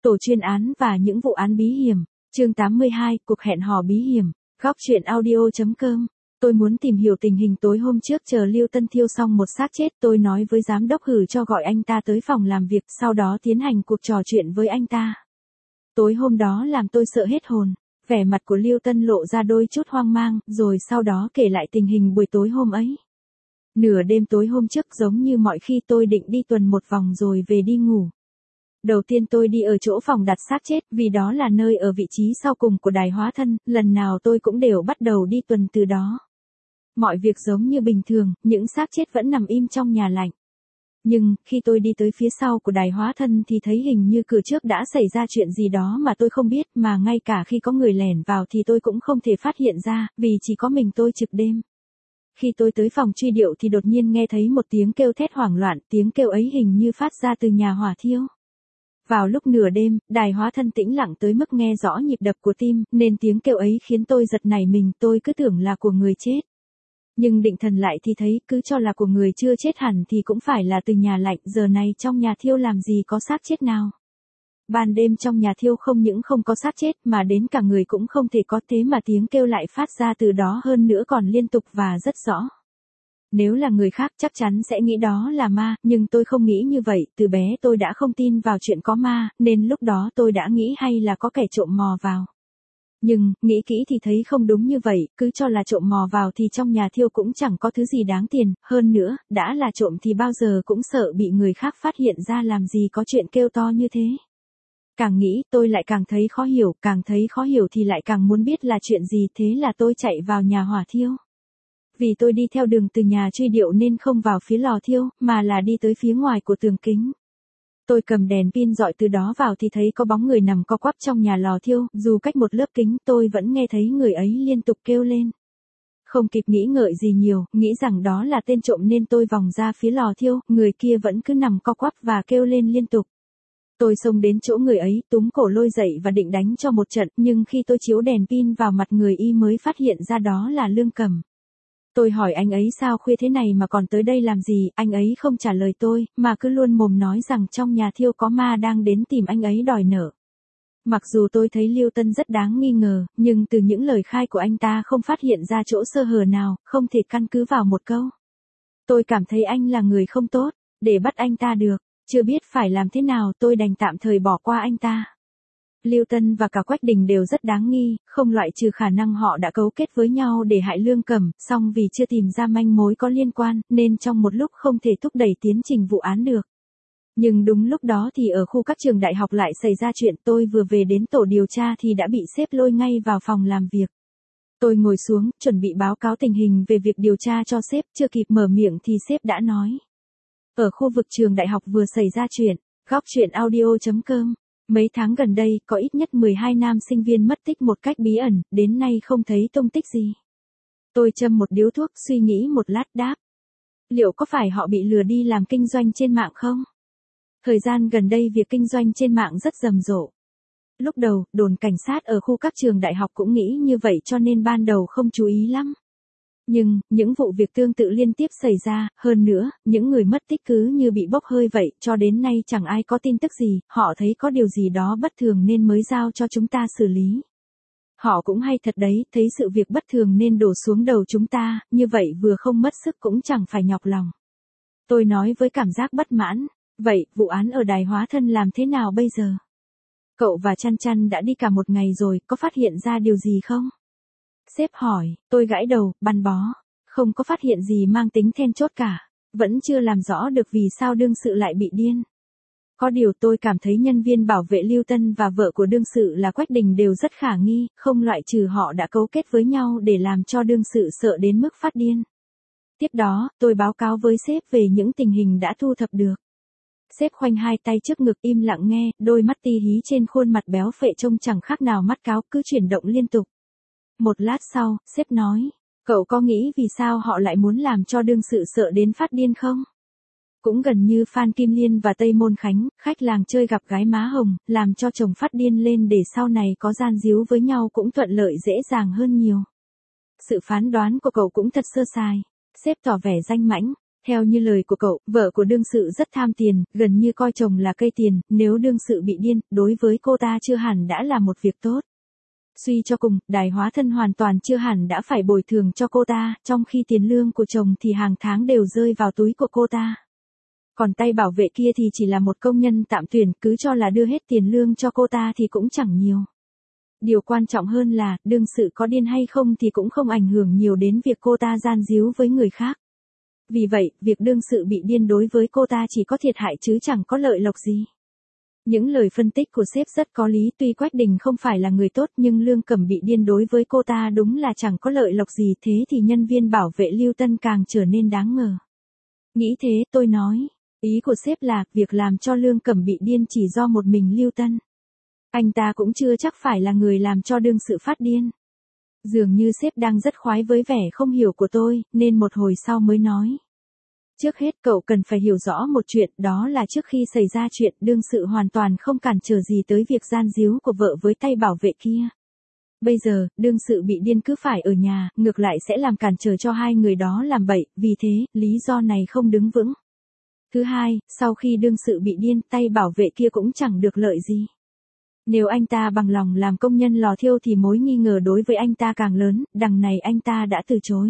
Tổ chuyên án và những vụ án bí hiểm. Chương 82, cuộc hẹn hò bí hiểm. Góc truyện audio.com. Tôi muốn tìm hiểu tình hình tối hôm trước chờ Lưu Tân thiêu xong một xác chết. Tôi nói với giám đốc Hử cho gọi anh ta tới phòng làm việc, sau đó tiến hành cuộc trò chuyện với anh ta. Tối hôm đó làm tôi sợ hết hồn. Vẻ mặt của Lưu Tân lộ ra đôi chút hoang mang, rồi sau đó kể lại tình hình buổi tối hôm ấy. Nửa đêm tối hôm trước giống như mọi khi tôi định đi tuần một vòng rồi về đi ngủ. Đầu tiên tôi đi ở chỗ phòng đặt xác chết vì đó là nơi ở vị trí sau cùng của đài hóa thân, lần nào tôi cũng đều bắt đầu đi tuần từ đó. Mọi việc giống như bình thường, những xác chết vẫn nằm im trong nhà lạnh. Nhưng, khi tôi đi tới phía sau của đài hóa thân thì thấy hình như cửa trước đã xảy ra chuyện gì đó mà tôi không biết, mà ngay cả khi có người lẻn vào thì tôi cũng không thể phát hiện ra, vì chỉ có mình tôi trực đêm. Khi tôi tới phòng truy điệu thì đột nhiên nghe thấy một tiếng kêu thét hoảng loạn, tiếng kêu ấy hình như phát ra từ nhà hỏa thiêu. Vào lúc nửa đêm, đài hóa thân tĩnh lặng tới mức nghe rõ nhịp đập của tim, nên tiếng kêu ấy khiến tôi giật nảy mình, tôi cứ tưởng là của người chết. Nhưng định thần lại thì thấy, cứ cho là của người chưa chết hẳn thì cũng phải là từ nhà lạnh, giờ này trong nhà thiêu làm gì có xác chết nào. Ban đêm trong nhà thiêu không những không có xác chết mà đến cả người cũng không thể có, thế mà tiếng kêu lại phát ra từ đó, hơn nữa còn liên tục và rất rõ. Nếu là người khác chắc chắn sẽ nghĩ đó là ma, nhưng tôi không nghĩ như vậy, từ bé tôi đã không tin vào chuyện có ma, nên lúc đó tôi đã nghĩ hay là có kẻ trộm mò vào. Nhưng, nghĩ kỹ thì thấy không đúng như vậy, cứ cho là trộm mò vào thì trong nhà thiêu cũng chẳng có thứ gì đáng tiền, hơn nữa, đã là trộm thì bao giờ cũng sợ bị người khác phát hiện ra, làm gì có chuyện kêu to như thế. Càng nghĩ tôi lại càng thấy khó hiểu thì lại càng muốn biết là chuyện gì, thế là tôi chạy vào nhà hỏa thiêu. Vì tôi đi theo đường từ nhà truy điệu nên không vào phía lò thiêu, mà là đi tới phía ngoài của tường kính. Tôi cầm đèn pin dọi từ đó vào thì thấy có bóng người nằm co quắp trong nhà lò thiêu, dù cách một lớp kính tôi vẫn nghe thấy người ấy liên tục kêu lên. Không kịp nghĩ ngợi gì nhiều, nghĩ rằng đó là tên trộm nên tôi vòng ra phía lò thiêu, người kia vẫn cứ nằm co quắp và kêu lên liên tục. Tôi xông đến chỗ người ấy, túm cổ lôi dậy và định đánh cho một trận, nhưng khi tôi chiếu đèn pin vào mặt người y mới phát hiện ra đó là Lương Cầm. Tôi hỏi anh ấy sao khuya thế này mà còn tới đây làm gì, anh ấy không trả lời tôi, mà cứ luôn mồm nói rằng trong nhà thiêu có ma đang đến tìm anh ấy đòi nợ. Mặc dù tôi thấy Lưu Tân rất đáng nghi ngờ, nhưng từ những lời khai của anh ta không phát hiện ra chỗ sơ hở nào, không thể căn cứ vào một câu. Tôi cảm thấy anh là người không tốt, để bắt anh ta được, chưa biết phải làm thế nào, tôi đành tạm thời bỏ qua anh ta. Lưu Tân và cả Quách Đình đều rất đáng nghi, không loại trừ khả năng họ đã cấu kết với nhau để hại Lương Cầm, song vì chưa tìm ra manh mối có liên quan, nên trong một lúc không thể thúc đẩy tiến trình vụ án được. Nhưng đúng lúc đó thì ở khu các trường đại học lại xảy ra chuyện, tôi vừa về đến tổ điều tra thì đã bị sếp lôi ngay vào phòng làm việc. Tôi ngồi xuống, chuẩn bị báo cáo tình hình về việc điều tra cho sếp, chưa kịp mở miệng thì sếp đã nói. Ở khu vực trường đại học vừa xảy ra chuyện, góc truyện audio.com. Mấy tháng gần đây, có ít nhất 12 nam sinh viên mất tích một cách bí ẩn, đến nay không thấy tung tích gì. Tôi châm một điếu thuốc, suy nghĩ một lát đáp. Liệu có phải họ bị lừa đi làm kinh doanh trên mạng không? Thời gian gần đây việc kinh doanh trên mạng rất rầm rộ. Lúc đầu, đồn cảnh sát ở khu các trường đại học cũng nghĩ như vậy cho nên ban đầu không chú ý lắm. Nhưng, những vụ việc tương tự liên tiếp xảy ra, hơn nữa, những người mất tích cứ như bị bốc hơi vậy, cho đến nay chẳng ai có tin tức gì, họ thấy có điều gì đó bất thường nên mới giao cho chúng ta xử lý. Họ cũng hay thật đấy, thấy sự việc bất thường nên đổ xuống đầu chúng ta, như vậy vừa không mất sức cũng chẳng phải nhọc lòng. Tôi nói với cảm giác bất mãn, vậy, vụ án ở đài hóa thân làm thế nào bây giờ? Cậu và Chăn Chăn đã đi cả một ngày rồi, có phát hiện ra điều gì không? Sếp hỏi, tôi gãi đầu, băn bó. Không có phát hiện gì mang tính then chốt cả. Vẫn chưa làm rõ được vì sao đương sự lại bị điên. Có điều tôi cảm thấy nhân viên bảo vệ Lưu Tân và vợ của đương sự là Quách Đình đều rất khả nghi, không loại trừ họ đã cấu kết với nhau để làm cho đương sự sợ đến mức phát điên. Tiếp đó, tôi báo cáo với sếp về những tình hình đã thu thập được. Sếp khoanh hai tay trước ngực im lặng nghe, đôi mắt ti hí trên khuôn mặt béo phệ trông chẳng khác nào mắt cáo, cứ chuyển động liên tục. Một lát sau, sếp nói, cậu có nghĩ vì sao họ lại muốn làm cho đương sự sợ đến phát điên không? Cũng gần như Phan Kim Liên và Tây Môn Khánh, khách làng chơi gặp gái má hồng, làm cho chồng phát điên lên để sau này có gian díu với nhau cũng thuận lợi dễ dàng hơn nhiều. Sự phán đoán của cậu cũng thật sơ sài. Sếp tỏ vẻ danh mãnh. Theo như lời của cậu, vợ của đương sự rất tham tiền, gần như coi chồng là cây tiền, nếu đương sự bị điên, đối với cô ta chưa hẳn đã là một việc tốt. Suy cho cùng, Đài Hóa Thân hoàn toàn chưa hẳn đã phải bồi thường cho cô ta, trong khi tiền lương của chồng thì hàng tháng đều rơi vào túi của cô ta. Còn tay bảo vệ kia thì chỉ là một công nhân tạm tuyển, cứ cho là đưa hết tiền lương cho cô ta thì cũng chẳng nhiều. Điều quan trọng hơn là, đương sự có điên hay không thì cũng không ảnh hưởng nhiều đến việc cô ta gian díu với người khác. Vì vậy, việc đương sự bị điên đối với cô ta chỉ có thiệt hại chứ chẳng có lợi lộc gì. Những lời phân tích của sếp rất có lý, tuy Quách Đình không phải là người tốt nhưng Lương Cẩm bị điên đối với cô ta đúng là chẳng có lợi lộc gì, thế thì nhân viên bảo vệ Lưu Tân càng trở nên đáng ngờ. Nghĩ thế, tôi nói, ý của sếp là, việc làm cho Lương Cẩm bị điên chỉ do một mình Lưu Tân. Anh ta cũng chưa chắc phải là người làm cho đương sự phát điên. Dường như sếp đang rất khoái với vẻ không hiểu của tôi, nên một hồi sau mới nói. Trước hết cậu cần phải hiểu rõ một chuyện, đó là trước khi xảy ra chuyện, đương sự hoàn toàn không cản trở gì tới việc gian díu của vợ với tay bảo vệ kia. Bây giờ, đương sự bị điên cứ phải ở nhà, ngược lại sẽ làm cản trở cho hai người đó làm bậy, vì thế, lý do này không đứng vững. Thứ hai, sau khi đương sự bị điên, tay bảo vệ kia cũng chẳng được lợi gì. Nếu anh ta bằng lòng làm công nhân lò thiêu thì mối nghi ngờ đối với anh ta càng lớn, đằng này anh ta đã từ chối.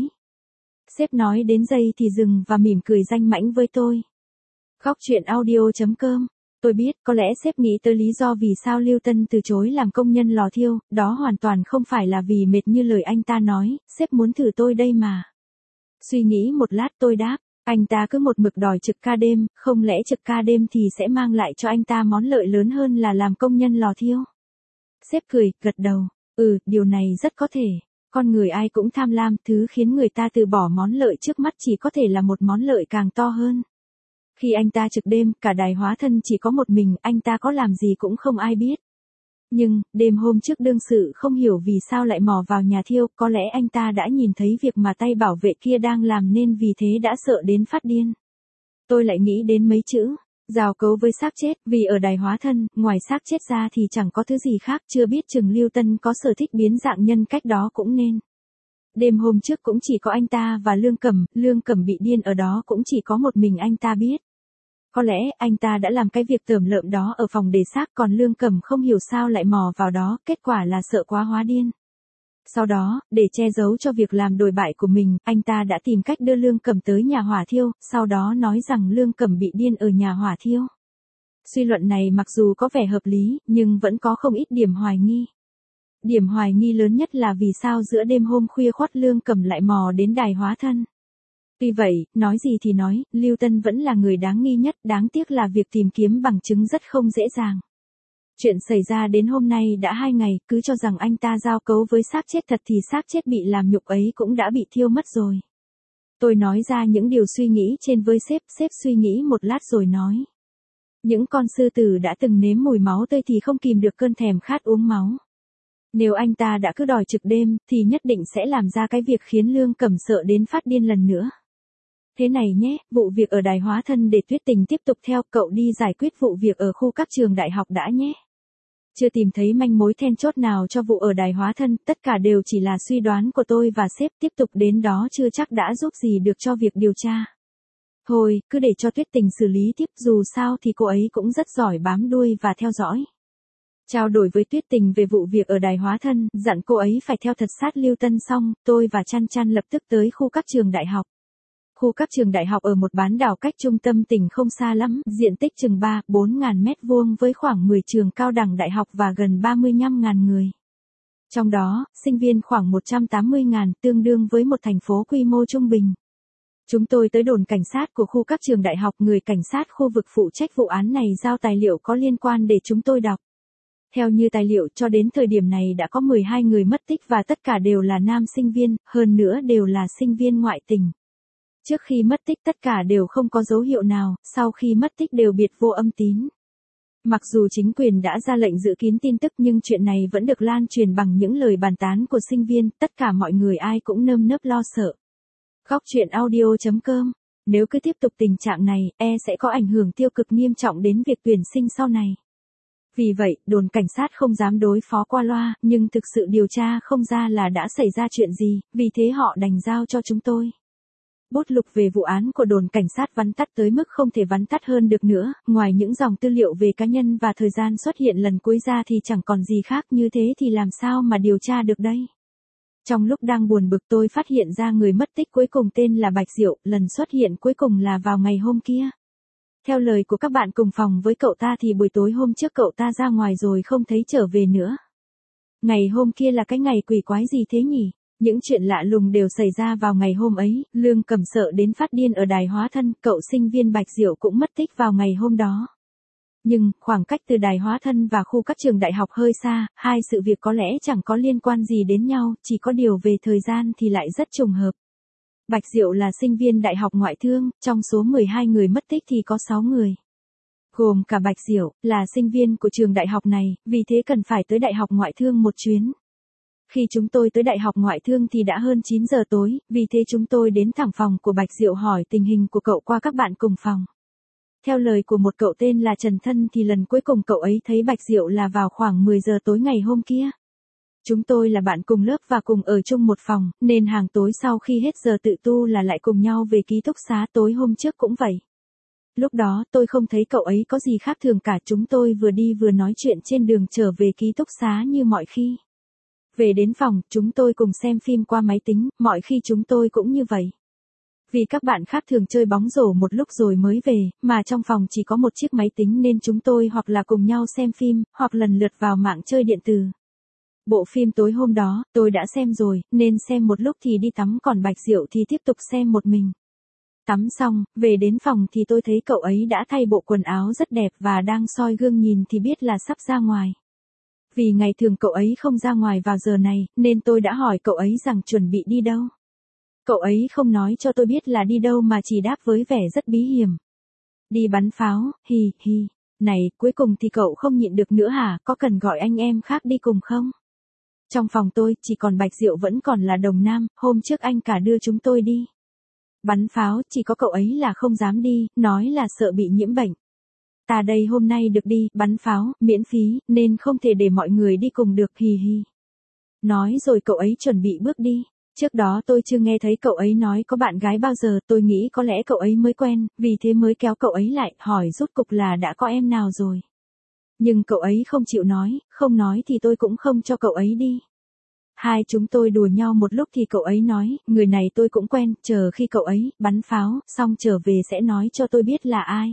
Sếp nói đến giây thì dừng và mỉm cười danh mãnh với tôi. Góc truyện audio.com. Tôi biết, có lẽ sếp nghĩ tới lý do vì sao Lưu Tân từ chối làm công nhân lò thiêu, đó hoàn toàn không phải là vì mệt như lời anh ta nói, sếp muốn thử tôi đây mà. Suy nghĩ một lát tôi đáp, anh ta cứ một mực đòi trực ca đêm, không lẽ trực ca đêm thì sẽ mang lại cho anh ta món lợi lớn hơn là làm công nhân lò thiêu? Sếp cười, gật đầu, điều này rất có thể. Con người ai cũng tham lam, thứ khiến người ta từ bỏ món lợi trước mắt chỉ có thể là một món lợi càng to hơn. Khi anh ta trực đêm, cả Đài Hóa Thân chỉ có một mình, anh ta có làm gì cũng không ai biết. Nhưng, đêm hôm trước đương sự không hiểu vì sao lại mò vào nhà thiêu, có lẽ anh ta đã nhìn thấy việc mà tay bảo vệ kia đang làm nên vì thế đã sợ đến phát điên. Tôi lại nghĩ đến mấy chữ, giao cấu với xác chết, vì ở Đài Hóa Thân, ngoài xác chết ra thì chẳng có thứ gì khác, chưa biết chừng Lưu Tân có sở thích biến dạng nhân cách đó cũng nên. Đêm hôm trước cũng chỉ có anh ta và Lương Cẩm bị điên ở đó cũng chỉ có một mình anh ta biết. Có lẽ anh ta đã làm cái việc tởm lợm đó ở phòng để xác, còn Lương Cẩm không hiểu sao lại mò vào đó, kết quả là sợ quá hóa điên. Sau đó, để che giấu cho việc làm đồi bại của mình, anh ta đã tìm cách đưa Lương Cẩm tới nhà hỏa thiêu, sau đó nói rằng Lương Cẩm bị điên ở nhà hỏa thiêu. Suy luận này mặc dù có vẻ hợp lý, nhưng vẫn có không ít điểm hoài nghi. Điểm hoài nghi lớn nhất là vì sao giữa đêm hôm khuya khoắt Lương Cẩm lại mò đến Đài Hóa Thân. Tuy vậy, nói gì thì nói, Lưu Tân vẫn là người đáng nghi nhất, đáng tiếc là việc tìm kiếm bằng chứng rất không dễ dàng. Chuyện xảy ra đến hôm nay đã 2 ngày, cứ cho rằng anh ta giao cấu với xác chết thật thì xác chết bị làm nhục ấy cũng đã bị thiêu mất rồi. Tôi nói ra những điều suy nghĩ trên với sếp suy nghĩ một lát rồi nói. Những con sư tử đã từng nếm mùi máu tươi thì không kìm được cơn thèm khát uống máu. Nếu anh ta đã cứ đòi trực đêm, thì nhất định sẽ làm ra cái việc khiến Lương Cẩm sợ đến phát điên lần nữa. Thế này nhé, vụ việc ở Đài Hóa Thân để Tuyết Tình tiếp tục theo cậu đi giải quyết vụ việc ở khu các trường đại học đã nhé. Chưa tìm thấy manh mối then chốt nào cho vụ ở Đài Hóa Thân, tất cả đều chỉ là suy đoán của tôi và sếp, tiếp tục đến đó chưa chắc đã giúp gì được cho việc điều tra. Thôi, cứ để cho Tuyết Tình xử lý tiếp, dù sao thì cô ấy cũng rất giỏi bám đuôi và theo dõi. Trao đổi với Tuyết Tình về vụ việc ở Đài Hóa Thân, dặn cô ấy phải theo thật sát Lưu Tân xong, tôi và Chăn Chăn lập tức tới khu các trường đại học. Khu các trường đại học ở một bán đảo cách trung tâm tỉnh không xa lắm, diện tích chừng 3-4 ngàn mét vuông với khoảng 10 trường cao đẳng đại học và gần 35.000 người. Trong đó, sinh viên khoảng 180.000, tương đương với một thành phố quy mô trung bình. Chúng tôi tới đồn cảnh sát của khu các trường đại học, người cảnh sát khu vực phụ trách vụ án này giao tài liệu có liên quan để chúng tôi đọc. Theo như tài liệu, cho đến thời điểm này đã có 12 người mất tích và tất cả đều là nam sinh viên, hơn nữa đều là sinh viên ngoại tỉnh. Trước khi mất tích tất cả đều không có dấu hiệu nào, sau khi mất tích đều biệt vô âm tín. Mặc dù chính quyền đã ra lệnh giữ kín tin tức nhưng chuyện này vẫn được lan truyền bằng những lời bàn tán của sinh viên, tất cả mọi người ai cũng nơm nớp lo sợ. Góc truyện audio.com. Nếu cứ tiếp tục tình trạng này, sẽ có ảnh hưởng tiêu cực nghiêm trọng đến việc tuyển sinh sau này. Vì vậy, đồn cảnh sát không dám đối phó qua loa, nhưng thực sự điều tra không ra là đã xảy ra chuyện gì, vì thế họ đành giao cho chúng tôi. Bút lục về vụ án của đồn cảnh sát vắn tắt tới mức không thể vắn tắt hơn được nữa, ngoài những dòng tư liệu về cá nhân và thời gian xuất hiện lần cuối ra thì chẳng còn gì khác, như thế thì làm sao mà điều tra được đây. Trong lúc đang buồn bực tôi phát hiện ra người mất tích cuối cùng tên là Bạch Diệu, lần xuất hiện cuối cùng là vào ngày hôm kia. Theo lời của các bạn cùng phòng với cậu ta thì buổi tối hôm trước cậu ta ra ngoài rồi không thấy trở về nữa. Ngày hôm kia là cái ngày quỷ quái gì thế nhỉ? Những chuyện lạ lùng đều xảy ra vào ngày hôm ấy, Lương Cẩm sợ đến phát điên ở đài hóa thân, cậu sinh viên Bạch Diệu cũng mất tích vào ngày hôm đó. Nhưng, khoảng cách từ đài hóa thân và khu các trường đại học hơi xa, hai sự việc có lẽ chẳng có liên quan gì đến nhau, chỉ có điều về thời gian thì lại rất trùng hợp. Bạch Diệu là sinh viên đại học ngoại thương, trong số 12 người mất tích thì có 6 người. Gồm cả Bạch Diệu, là sinh viên của trường đại học này, vì thế cần phải tới đại học ngoại thương một chuyến. Khi chúng tôi tới đại học ngoại thương thì đã hơn 9 giờ tối, vì thế chúng tôi đến thẳng phòng của Bạch Diệu hỏi tình hình của cậu qua các bạn cùng phòng. Theo lời của một cậu tên là Trần Thân thì lần cuối cùng cậu ấy thấy Bạch Diệu là vào khoảng 10 giờ tối ngày hôm kia. Chúng tôi là bạn cùng lớp và cùng ở chung một phòng, nên hàng tối sau khi hết giờ tự tu là lại cùng nhau về ký túc xá, tối hôm trước cũng vậy. Lúc đó tôi không thấy cậu ấy có gì khác thường cả, chúng tôi vừa đi vừa nói chuyện trên đường trở về ký túc xá như mọi khi. Về đến phòng, chúng tôi cùng xem phim qua máy tính, mọi khi chúng tôi cũng như vậy. Vì các bạn khác thường chơi bóng rổ một lúc rồi mới về, mà trong phòng chỉ có một chiếc máy tính nên chúng tôi hoặc là cùng nhau xem phim, hoặc lần lượt vào mạng chơi điện tử. Bộ phim tối hôm đó, tôi đã xem rồi, nên xem một lúc thì đi tắm, còn Bạch Diệu thì tiếp tục xem một mình. Tắm xong, về đến phòng thì tôi thấy cậu ấy đã thay bộ quần áo rất đẹp và đang soi gương nhìn thì biết là sắp ra ngoài. Vì ngày thường cậu ấy không ra ngoài vào giờ này, nên tôi đã hỏi cậu ấy rằng chuẩn bị đi đâu. Cậu ấy không nói cho tôi biết là đi đâu mà chỉ đáp với vẻ rất bí hiểm. Đi bắn pháo, hi hi. Này, cuối cùng thì cậu không nhịn được nữa hả, có cần gọi anh em khác đi cùng không? Trong phòng tôi, chỉ còn Bạch Diệu vẫn còn là đồng nam, hôm trước anh cả đưa chúng tôi đi. Bắn pháo, chỉ có cậu ấy là không dám đi, nói là sợ bị nhiễm bệnh. Ta đây hôm nay được đi, bắn pháo, miễn phí, nên không thể để mọi người đi cùng được, hi hi. Nói rồi cậu ấy chuẩn bị bước đi. Trước đó tôi chưa nghe thấy cậu ấy nói có bạn gái bao giờ, tôi nghĩ có lẽ cậu ấy mới quen, vì thế mới kéo cậu ấy lại, hỏi rốt cục là đã có em nào rồi. Nhưng cậu ấy không chịu nói, không nói thì tôi cũng không cho cậu ấy đi. Hai chúng tôi đùa nhau một lúc thì cậu ấy nói, người này tôi cũng quen, chờ khi cậu ấy bắn pháo, xong trở về sẽ nói cho tôi biết là ai.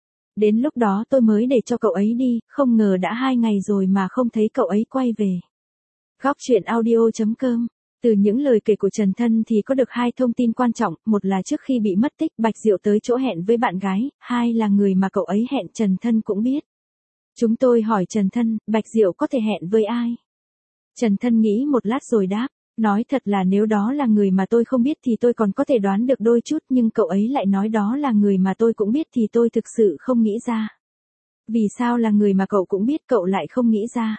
Đến lúc đó tôi mới để cho cậu ấy đi, không ngờ đã 2 ngày rồi mà không thấy cậu ấy quay về. Góc truyện audio.com. Từ những lời kể của Trần Thân thì có được 2 thông tin quan trọng, một là trước khi bị mất tích, Bạch Diệu tới chỗ hẹn với bạn gái, 2 là người mà cậu ấy hẹn Trần Thân cũng biết. Chúng tôi hỏi Trần Thân, Bạch Diệu có thể hẹn với ai? Trần Thân nghĩ một lát rồi đáp, nói thật là nếu đó là người mà tôi không biết thì tôi còn có thể đoán được đôi chút, nhưng cậu ấy lại nói đó là người mà tôi cũng biết thì tôi thực sự không nghĩ ra. Vì sao là người mà cậu cũng biết cậu lại không nghĩ ra?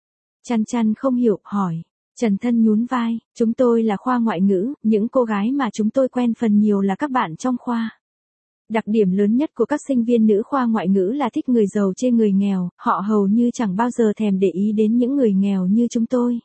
Chăn không hiểu, hỏi. Trần Thân nhún vai, chúng tôi là khoa ngoại ngữ, những cô gái mà chúng tôi quen phần nhiều là các bạn trong khoa. Đặc điểm lớn nhất của các sinh viên nữ khoa ngoại ngữ là thích người giàu trên người nghèo, họ hầu như chẳng bao giờ thèm để ý đến những người nghèo như chúng tôi.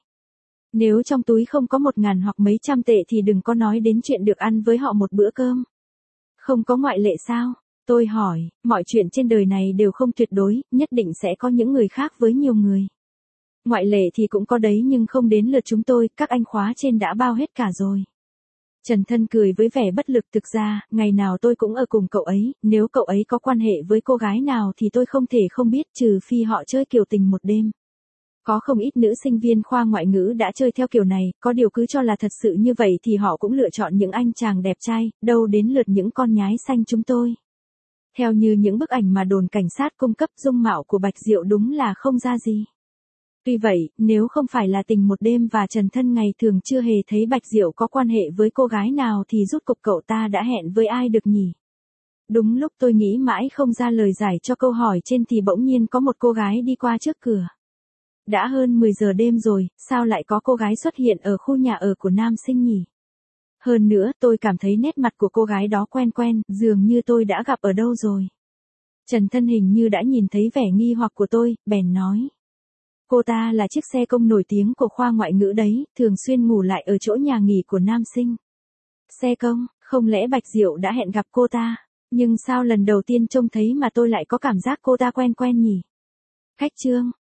Nếu trong túi không có 1.000 hoặc mấy trăm tệ thì đừng có nói đến chuyện được ăn với họ một bữa cơm. Không có ngoại lệ sao? Tôi hỏi, mọi chuyện trên đời này đều không tuyệt đối, nhất định sẽ có những người khác với nhiều người. Ngoại lệ thì cũng có đấy nhưng không đến lượt chúng tôi, các anh khóa trên đã bao hết cả rồi. Trần Thân cười với vẻ bất lực, thực ra, ngày nào tôi cũng ở cùng cậu ấy, nếu cậu ấy có quan hệ với cô gái nào thì tôi không thể không biết, trừ phi họ chơi kiều tình một đêm. Có không ít nữ sinh viên khoa ngoại ngữ đã chơi theo kiểu này, có điều cứ cho là thật sự như vậy thì họ cũng lựa chọn những anh chàng đẹp trai, đâu đến lượt những con nhái xanh chúng tôi. Theo như những bức ảnh mà đồn cảnh sát cung cấp, dung mạo của Bạch Diệu đúng là không ra gì. Tuy vậy, nếu không phải là tình một đêm và Trần Thân ngày thường chưa hề thấy Bạch Diệu có quan hệ với cô gái nào thì rốt cuộc cậu ta đã hẹn với ai được nhỉ? Đúng lúc tôi nghĩ mãi không ra lời giải cho câu hỏi trên thì bỗng nhiên có một cô gái đi qua trước cửa. Đã hơn 10 giờ đêm rồi, sao lại có cô gái xuất hiện ở khu nhà ở của nam sinh nhỉ? Hơn nữa, tôi cảm thấy nét mặt của cô gái đó quen quen, dường như tôi đã gặp ở đâu rồi. Trần Thân hình như đã nhìn thấy vẻ nghi hoặc của tôi, bèn nói. Cô ta là chiếc xe công nổi tiếng của khoa ngoại ngữ đấy, thường xuyên ngủ lại ở chỗ nhà nghỉ của nam sinh. Xe công, Không lẽ Bạch Diệu đã hẹn gặp cô ta? Nhưng sao lần đầu tiên trông thấy mà tôi lại có cảm giác cô ta quen quen nhỉ? Khách Trương,